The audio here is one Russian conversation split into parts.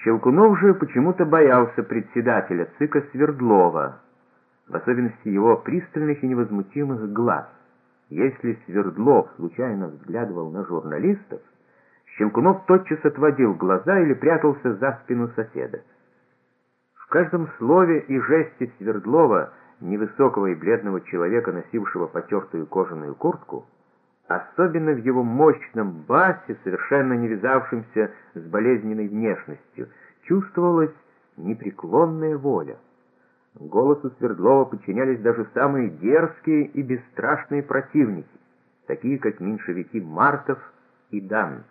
Щелкунов же почему-то боялся председателя ЦИКа Свердлова, в особенности его пристальных и невозмутимых глаз. Если Свердлов случайно взглядывал на журналистов, Щелкунов тотчас отводил глаза или прятался за спину соседа. В каждом слове и жесте Свердлова, невысокого и бледного человека, носившего потертую кожаную куртку, особенно в его мощном басе, совершенно не вязавшемся с болезненной внешностью, чувствовалась непреклонная воля. Голосу Свердлова подчинялись даже самые дерзкие и бесстрашные противники, такие как меньшевики Мартов и Дан.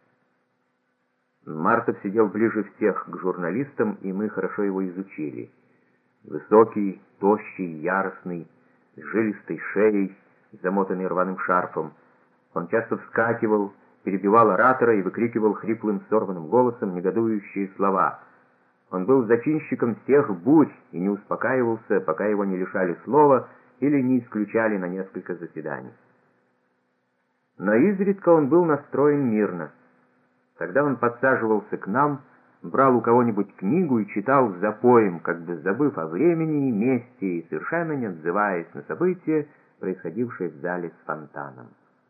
Мартов сидел ближе всех к журналистам, и мы хорошо его изучили. Высокий, тощий, яростный, с жилистой шеей, замотанный рваным шарфом. Он часто вскакивал, перебивал оратора и выкрикивал хриплым сорванным голосом негодующие слова. Он был зачинщиком всех бурь и не успокаивался, пока его не лишали слова или не исключали на несколько заседаний. Но изредка он был настроен мирно. Тогда он подсаживался к нам, брал у кого-нибудь книгу и читал запоем, как бы забыв о времени и месте и совершенно не отзываясь на события, происходившие в зале с фонтаном.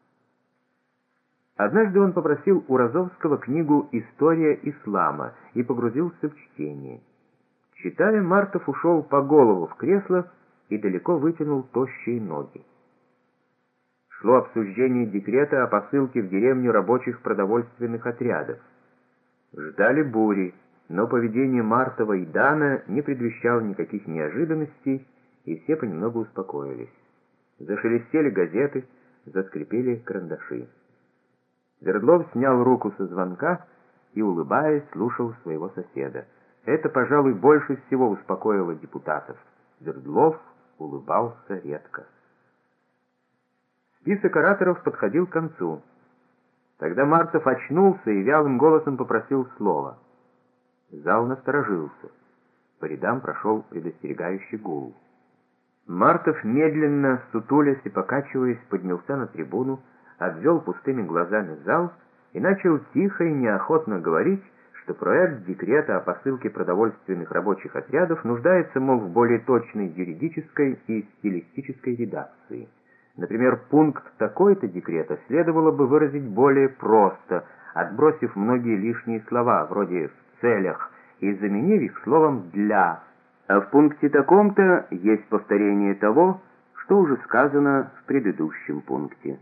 Однажды он попросил у Розовского книгу «История ислама» и погрузился в чтение. Читая, Мартов ушел по голову в кресло и далеко вытянул тощие ноги. Шло обсуждение декрета о посылке в деревню рабочих продовольственных отрядов. Ждали бури, но поведение Мартова и Дана не предвещало никаких неожиданностей, и все понемногу успокоились. Зашелестели газеты, заскрипели карандаши. Свердлов снял руку со звонка и, улыбаясь, слушал своего соседа. Это, пожалуй, больше всего успокоило депутатов. Свердлов улыбался редко. Список ораторов подходил к концу. Тогда Мартов очнулся и вялым голосом попросил слова. Зал насторожился. По рядам прошел предостерегающий гул. Мартов, медленно, сутулясь и покачиваясь, поднялся на трибуну, обвел пустыми глазами зал и начал тихо и неохотно говорить, что проект декрета о посылке продовольственных рабочих отрядов нуждается, мол, в более точной юридической и стилистической редакции. Например, пункт такой-то декрета следовало бы выразить более просто, отбросив многие лишние слова, вроде «в целях», и заменив их словом «для». А в пункте таком-то есть повторение того, что уже сказано в предыдущем пункте.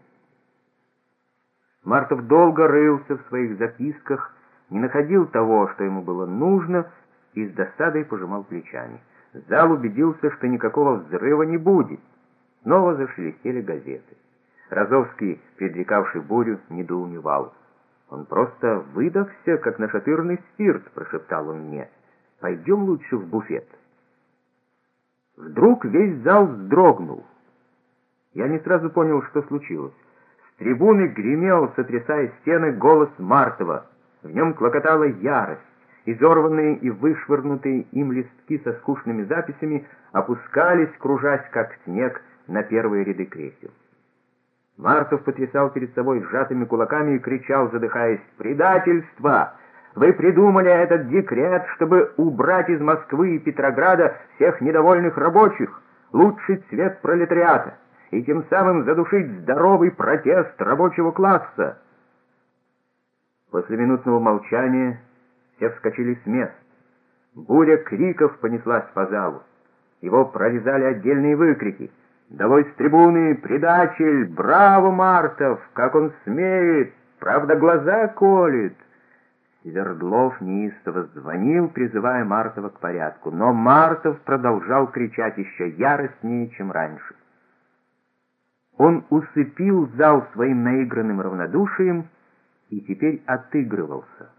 Мартов долго рылся в своих записках, не находил того, что ему было нужно, и с досадой пожимал плечами. Зал убедился, что никакого взрыва не будет. Снова зашелестели газеты. Розовский, предрекавший бурю, недоумевал. «Он просто выдохся, как нашатырный спирт», — прошептал он мне. «Пойдем лучше в буфет». Вдруг весь зал вздрогнул. Я не сразу понял, что случилось. С трибуны гремел, сотрясая стены, голос Мартова. В нем клокотала ярость. Изорванные и вышвырнутые им листки со скучными записями опускались, кружась, как снег, на первые ряды кресел. Мартов потрясал перед собой сжатыми кулаками и кричал, задыхаясь: «Предательство! Вы придумали этот декрет, чтобы убрать из Москвы и Петрограда всех недовольных рабочих, лучший цвет пролетариата, и тем самым задушить здоровый протест рабочего класса». После минутного молчания все вскочили с мест. Буря криков понеслась по залу. Его прорезали отдельные выкрики: «Долой с трибуны! Предатель! Браво, Мартов! Как он смеет! Правда, глаза колет!» Свердлов неистово звонил, призывая Мартова к порядку, но Мартов продолжал кричать еще яростнее, чем раньше. Он усыпил зал своим наигранным равнодушием и теперь отыгрывался.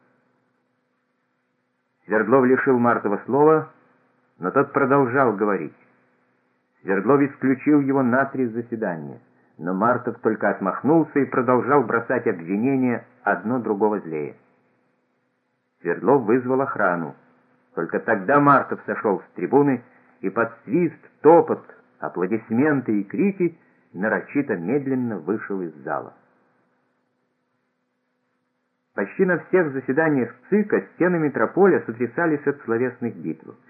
Свердлов лишил Мартова слова, но тот продолжал говорить. Свердлов исключил его на 3 заседания, но Мартов только отмахнулся и продолжал бросать обвинения, одно другого злее. Свердлов вызвал охрану. Только тогда Мартов сошел с трибуны и под свист, топот, аплодисменты и крики нарочито медленно вышел из зала. Почти на всех заседаниях ЦИКа стены метрополя сотрясались от словесных битв.